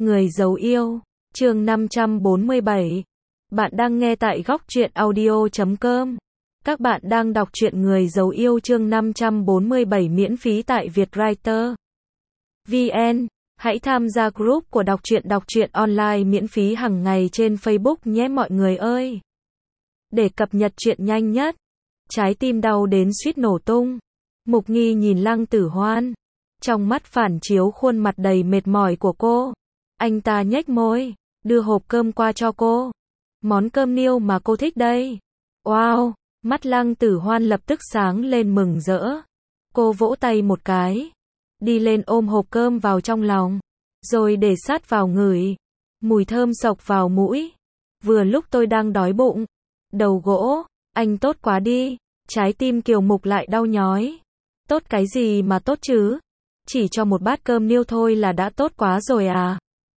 Người giấu yêu, chương 547. Bạn đang nghe tại góc truyện audio.com. Các bạn đang đọc truyện Người giấu yêu chương 547 miễn phí tại Vietwriter VN. Hãy tham gia group của đọc truyện online miễn phí hàng ngày trên Facebook nhé mọi người ơi. Để cập nhật truyện nhanh nhất. Trái tim đau đến suýt nổ tung. Mục Nghi nhìn Lăng Tử Hoan. Trong mắt phản chiếu khuôn mặt đầy mệt mỏi của cô. Anh ta nhếch môi, đưa hộp cơm qua cho cô. Món cơm niêu mà cô thích đây. Wow, mắt Lăng Tử Hoan lập tức sáng lên mừng rỡ. Cô vỗ tay một cái, đi lên ôm hộp cơm vào trong lòng, rồi để sát vào ngửi. Mùi thơm xộc vào mũi. Vừa lúc tôi đang đói bụng. Đầu gỗ, anh tốt quá đi. Trái tim Kiều Mục lại đau nhói. Tốt cái gì mà tốt chứ? Chỉ cho một bát cơm niêu thôi là đã tốt quá rồi à?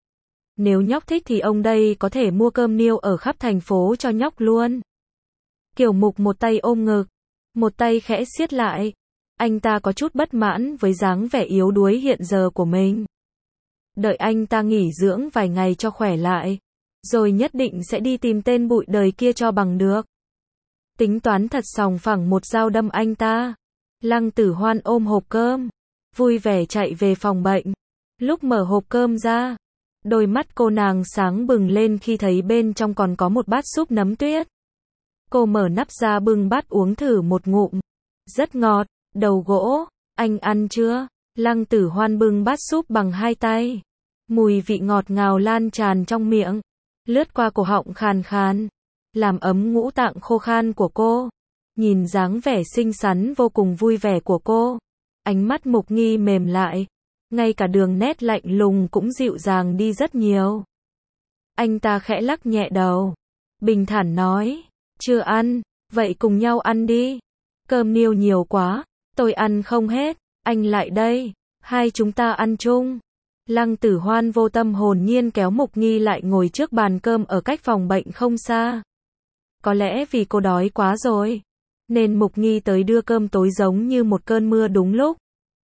Nếu nhóc thích thì ông đây có thể mua cơm niêu ở khắp thành phố cho nhóc luôn. Kiều Mục một tay ôm ngực, một tay khẽ siết lại. Anh ta có chút bất mãn với dáng vẻ yếu đuối hiện giờ của mình. Đợi anh ta nghỉ dưỡng vài ngày cho khỏe lại, rồi nhất định sẽ đi tìm tên bụi đời kia cho bằng được. Tính toán thật sòng phẳng một dao đâm anh ta. Lăng Tử Hoan ôm hộp cơm, vui vẻ chạy về phòng bệnh. Lúc mở hộp cơm ra, đôi mắt cô nàng sáng bừng lên khi thấy bên trong còn có một bát súp nấm tuyết. Cô mở nắp ra bưng bát uống thử một ngụm. Rất ngọt. Đầu gỗ, anh ăn chưa? Lăng Tử Hoan bưng bát súp bằng hai tay. Mùi vị ngọt ngào lan tràn trong miệng, lướt qua cổ họng khàn khàn, làm ấm ngũ tạng khô khan của cô. Nhìn dáng vẻ xinh xắn vô cùng vui vẻ của cô, ánh mắt Mục Nghi mềm lại, ngay cả đường nét lạnh lùng cũng dịu dàng đi rất nhiều. Anh ta khẽ lắc nhẹ đầu, bình thản nói, chưa ăn, vậy cùng nhau ăn đi. Cơm niêu nhiều quá, tôi ăn không hết, anh lại đây, hai chúng ta ăn chung. Lăng Tử Hoan vô tâm hồn nhiên kéo Mục Nghi lại ngồi trước bàn cơm ở cách phòng bệnh không xa. Có lẽ vì cô đói quá rồi, nên Mục Nghi tới đưa cơm tối giống như một cơn mưa đúng lúc,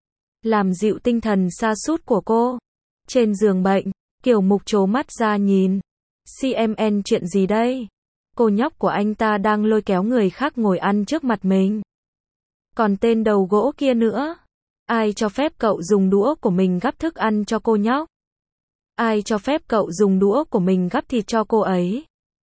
làm dịu tinh thần sa sút của cô. Trên giường bệnh, Kiều Mục trố mắt ra nhìn. CMN chuyện gì đây? Cô nhóc của anh ta đang lôi kéo người khác ngồi ăn trước mặt mình. Còn tên đầu gỗ kia nữa. Ai cho phép cậu dùng đũa của mình gắp thức ăn cho cô nhóc? Ai cho phép cậu dùng đũa của mình gắp thịt cho cô ấy?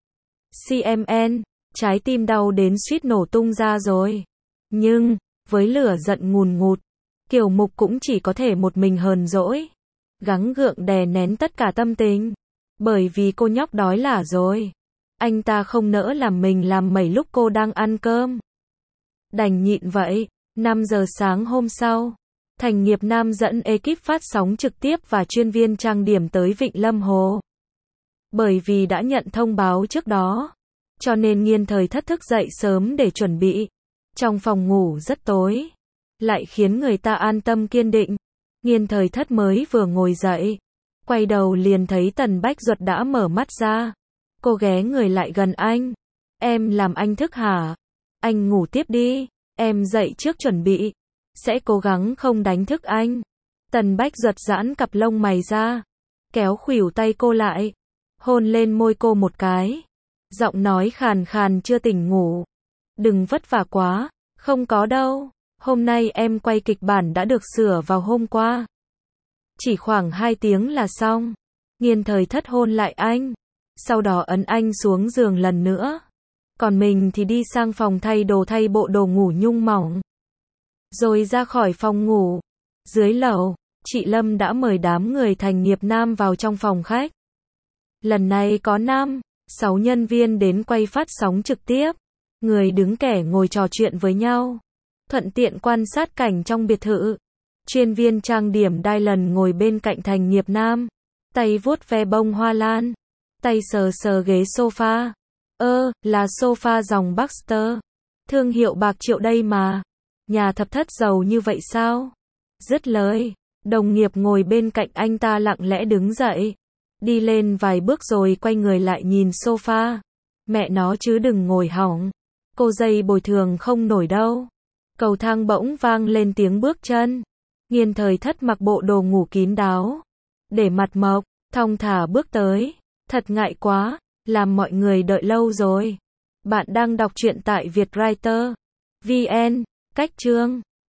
CMN, trái tim đau đến suýt nổ tung ra rồi. Nhưng, với lửa giận ngùn ngụt, Kiều Mục cũng chỉ có thể một mình hờn dỗi, gắng gượng đè nén tất cả tâm tình. Bởi vì cô nhóc đói lả rồi. Anh ta không nỡ làm mình làm mẩy lúc cô đang ăn cơm. Đành nhịn vậy. 5 giờ sáng hôm sau, Thành Nghiệp Nam dẫn ekip phát sóng trực tiếp và chuyên viên trang điểm tới Vịnh Lâm Hồ. Bởi vì đã nhận thông báo trước đó, cho nên Nghiên Thời Thất thức dậy sớm để chuẩn bị. Trong phòng ngủ rất tối, lại khiến người ta an tâm kiên định. Nghiên Thời Thất mới vừa ngồi dậy, quay đầu liền thấy Tần Bách Duật đã mở mắt ra. Cô ghé người lại gần anh. Em làm anh thức hả? Anh ngủ tiếp đi. Em dậy trước chuẩn bị. Sẽ cố gắng không đánh thức anh. Tần Bách Duật giãn cặp lông mày ra, kéo khuỷu tay cô lại, hôn lên môi cô một cái. Giọng nói khàn khàn chưa tỉnh ngủ. Đừng vất vả quá. Không có đâu. Hôm nay em quay kịch bản đã được sửa vào hôm qua. Chỉ khoảng 2 tiếng là xong. Nghiên Thời Thất hôn lại anh, sau đó ấn anh xuống giường lần nữa. Còn mình thì đi sang phòng thay đồ thay bộ đồ ngủ nhung mỏng. Rồi ra khỏi phòng ngủ. Dưới lầu, chị Lâm đã mời đám người Thành Nghiệp Nam vào trong phòng khách. Lần này có 5-6 nhân viên đến quay phát sóng trực tiếp. Người đứng kẻ ngồi trò chuyện với nhau, thuận tiện quan sát cảnh trong biệt thự. Chuyên viên trang điểm Dylan ngồi bên cạnh Thành Nghiệp Nam, tay vuốt ve bông hoa lan, tay sờ sờ ghế sofa. Là sofa dòng Baxter. Thương hiệu bạc triệu đây mà. Nhà thập thất giàu như vậy sao? Dứt lời, đồng nghiệp ngồi bên cạnh anh ta lặng lẽ đứng dậy, đi lên vài bước rồi quay người lại nhìn sofa. Mẹ nó chứ đừng ngồi hỏng. Cô dây bồi thường không nổi đâu. Cầu thang bỗng vang lên tiếng bước chân. Nghiên Thời Thất mặc bộ đồ ngủ kín đáo, để mặt mộc, thong thả bước tới. Thật ngại quá, làm mọi người đợi lâu rồi. Bạn đang đọc truyện tại Vietwriter. VN, cách chương